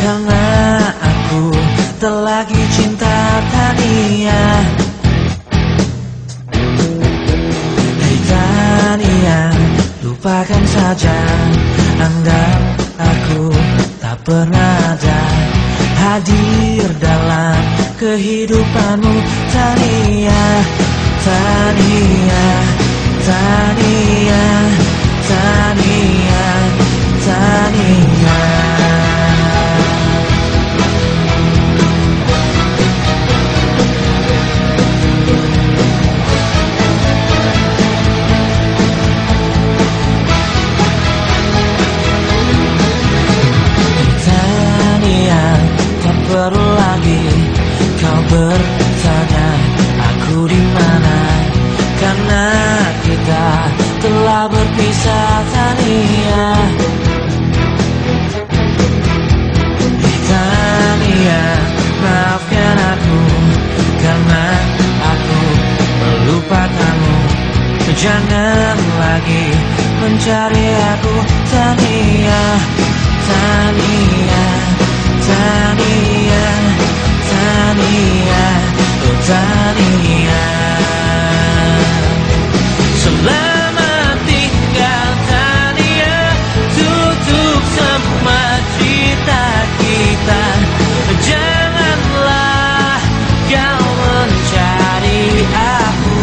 karena aku tak lagi cinta Tania. Hei Tania, lupakan saja, anggap aku tak pernah ada hadir dalam kehidupanmu. Tania, Tania, Tania, Tania, Tania. Tania, tak perlu lagi kau bertanya aku di mana, karena kita telah berpisah. Tania, Tania, maafkan aku karena aku melupakanmu. Jangan lagi mencari aku. Tania, Tania, Tania, Tania, oh Tania. Selamat tinggal Tania, tutup semua cerita kita. Janganlah kau mencari aku.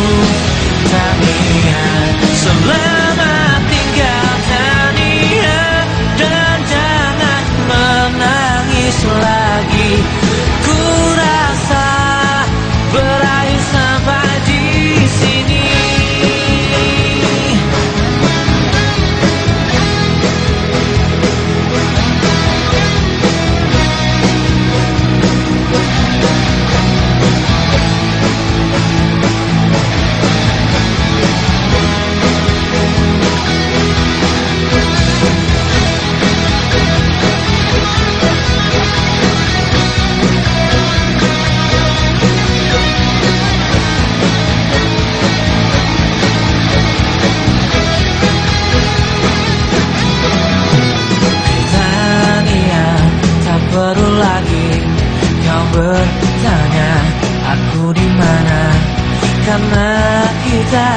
Tania, selamat tinggal Tania, dan jangan menangis lagi. Ku rasa berakhir sampai di sini. Perlu lagi kau bertanya aku di mana, karena kita